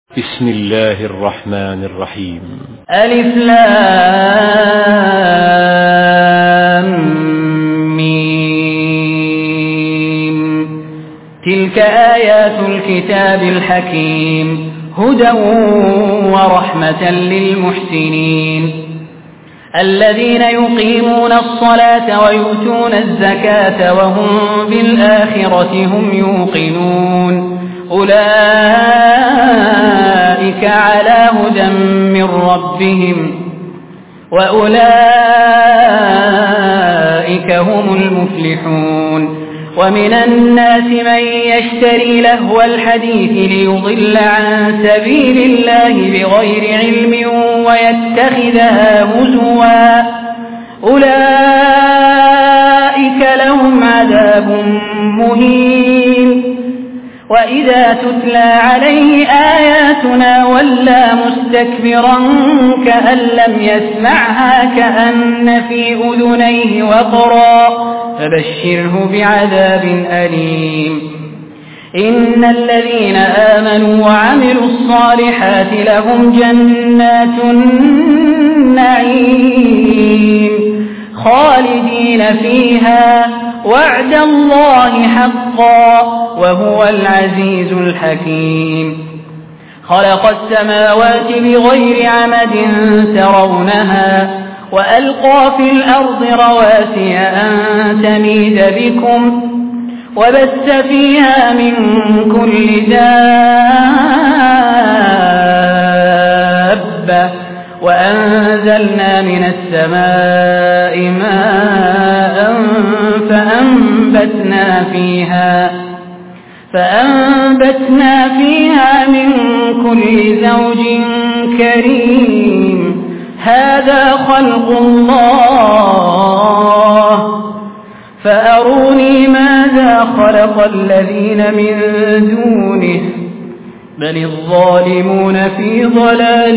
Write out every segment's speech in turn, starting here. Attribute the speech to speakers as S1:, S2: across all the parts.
S1: بسم الله الرحمن الرحيم.
S2: ألف لام ميم. تلك آيات الكتاب الحكيم هدى ورحمة للمحسنين الذين يقيمون الصلاة ويؤتون الزكاة وهم بالآخرة هم يوقنون أولئك على هدى من ربهم وأولئك هم المفلحون. ومن الناس من يشتري لهو الحديث ليضل عن سبيل الله بغير علم ويتخذها هزوا أولئك لهم عذاب مهين. وإذا تتلى عليه آياتنا ولى مستكبرا كأن لم يسمعها كأن في أذنيه وقرا فبشره بعذاب أليم. إن الذين آمنوا وعملوا الصالحات لهم جنات النعيم خالدين فيها وعد الله حقا وهو العزيز الحكيم. خلق السماوات بغير عمد ترونها وألقى في الأرض رواسي أن تميد بكم وبث فيها من كل دابة وأنزلنا من السماء ماء فأنبتنا فيها من كل زوج كريم. هذا خلق الله فأروني ماذا خلق الذين من دونه بل الظالمون في ضلال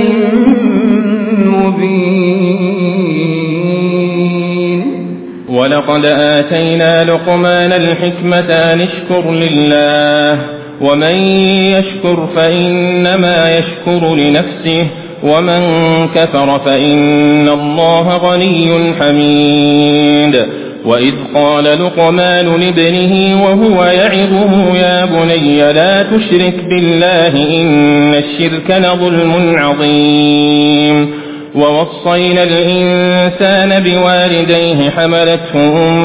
S2: مبين.
S3: ولقد آتينا لقمان الحكمة أن اشكر لله ومن يشكر فإنما يشكر لنفسه ومن كفر فإن الله غني حميد. وإذ قال لقمان لابنه وهو يعظه يا بني لا تشرك بالله إن الشرك لظلم عظيم. ووصينا الإنسان بوالديه حملته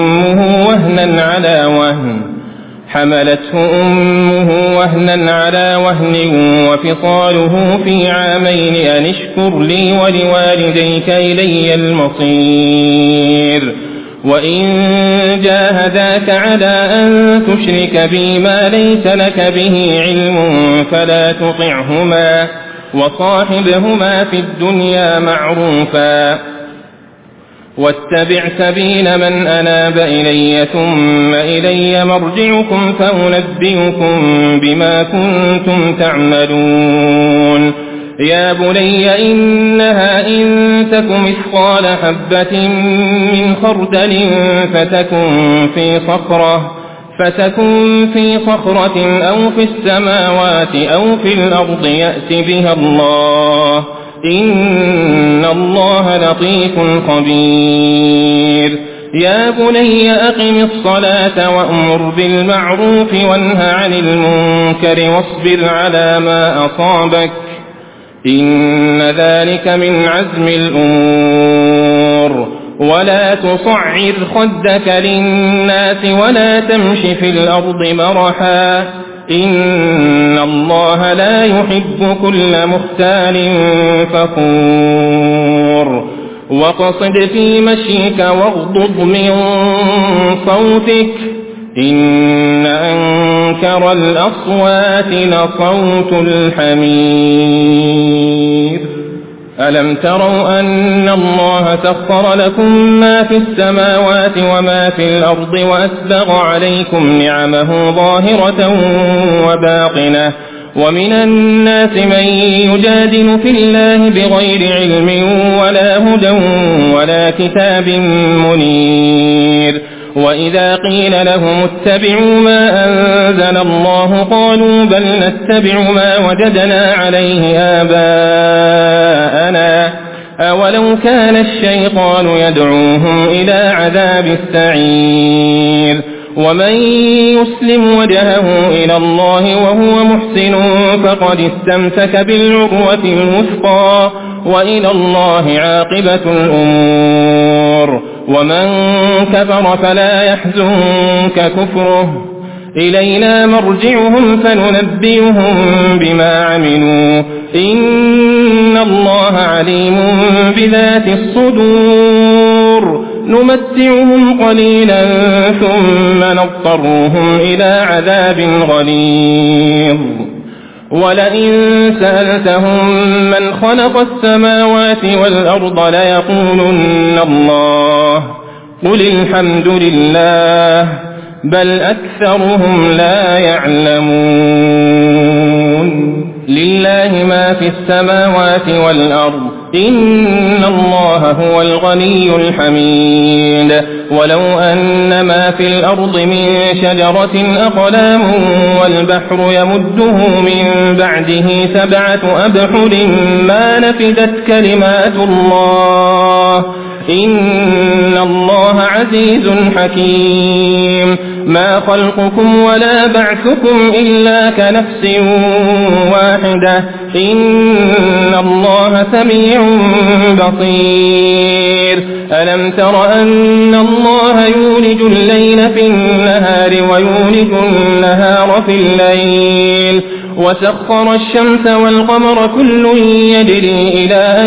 S3: أمه وهنا على وهن وفصاله في عامين أن اشكر لي ولوالديك إلي المصير. وإن جاهداك على أن تشرك بي ما ليس لك به علم فلا تطعهما وصاحبهما في الدنيا معروفا واتبع سبيل من أناب إلي ثم إلي مرجعكم فأنبئكم بما كنتم تعملون. يا بني إنها إن تك مثقال حبة من خردل فتكن في صخرة أو في السماوات أو في الأرض يأت بها الله إن الله لطيف خبير. يا بني أقم الصلاة وأمر بالمعروف وانه عن المنكر واصبر على ما أصابك إن ذلك من عزم الأمور. ولا تصعر خدك للناس ولا تمش في الأرض مرحا إن الله لا يحب كل مختال فخور. واقصد في مشيك واغضض من صوتك إن أنكر الأصوات لصوت الحمير. ألم تروا أن الله سخر لكم ما في السماوات وما في الأرض وأسبغ عليكم نعمه ظاهرة وباطنة ومن الناس من يجادل في الله بغير علم ولا هدى ولا كتاب منير وإذا قيل لهم اتبعوا ما أنزل الله قالوا بل نتبع ما وجدنا عليه آباءنا أولو كان الشيطان يدعوهم إلى عذاب السعير ومن يسلم وجهه إلى الله وهو محسن فقد استمسك بالعروة الوثقى وإلى الله عاقبة الأمور ومن كفر فلا يحزنك كفره إلينا مرجعهم فننبئهم بما عملوا إن الله عليم بذات الصدور نمتعهم قليلا ثم نضطرهم إلى عذاب غليظ ولئن سألتهم من خلق السماوات والأرض ليقولن الله قل الحمد لله بل أكثرهم لا يعلمون لله ما في السماوات والأرض إن الله هو الغني الحميد ولو أن ما في الأرض من شجرة أقلام والبحر يمده من بعده 7 أبحر ما نفدت كلمات الله إن الله عزيز حكيم ما خلقكم ولا بعثكم إلا كنفس واحدة إن الله سميع بصير ألم تر أن الله يولج الليل في النهار ويولج النهار في الليل وسخر الشمس والقمر كل يجري إلى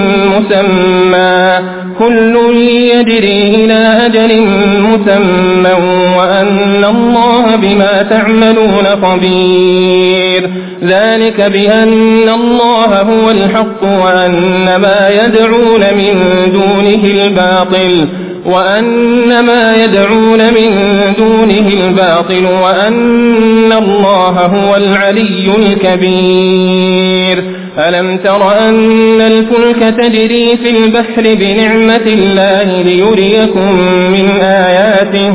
S3: أجل مسمى وأن الله بما تعملون خبير ذلك بأن الله هو الحق وأن ما يدعون من دونه الباطل وأن الله هو العلي الكبير ألم تر أن الفلك تجري في البحر بنعمة الله ليريكم من آياته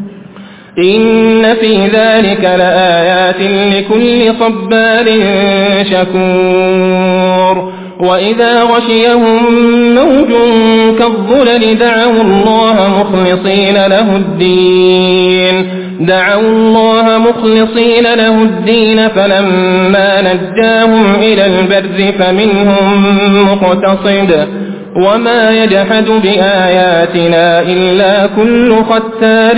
S3: إن في ذلك لآيات لكل صبار شكور وإذا غشيهم موج كالظلل دعوا الله مخلصين له الدين فلما نجاهم إلى البر فمنهم مقتصد وما يجحد بآياتنا إلا كل ختار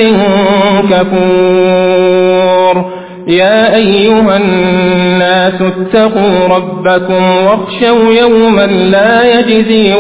S3: كفور يا أيها الناس اتقوا ربكم واخشوا يوما لا يجزي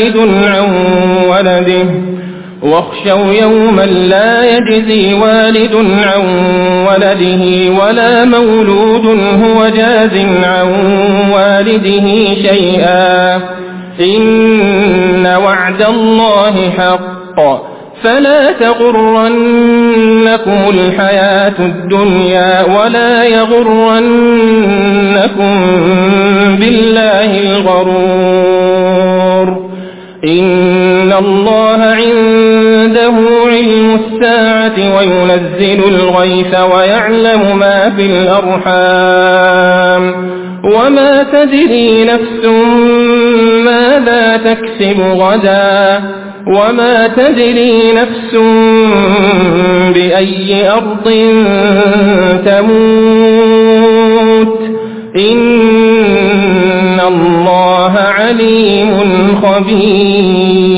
S3: والد عن ولده ولا مولود هو جاز عن والده شيئا إن وعد الله حق فلا تغرنكم الحياة الدنيا ولا يغرنكم بالله الغرور إن الله عنده علم الساعة وينزل الغيث ويعلم ما في الأرحام وما تدري نفس ماذا تكسب غدا وما تدري نفس بأي أرض تموت إن الله عليم خبير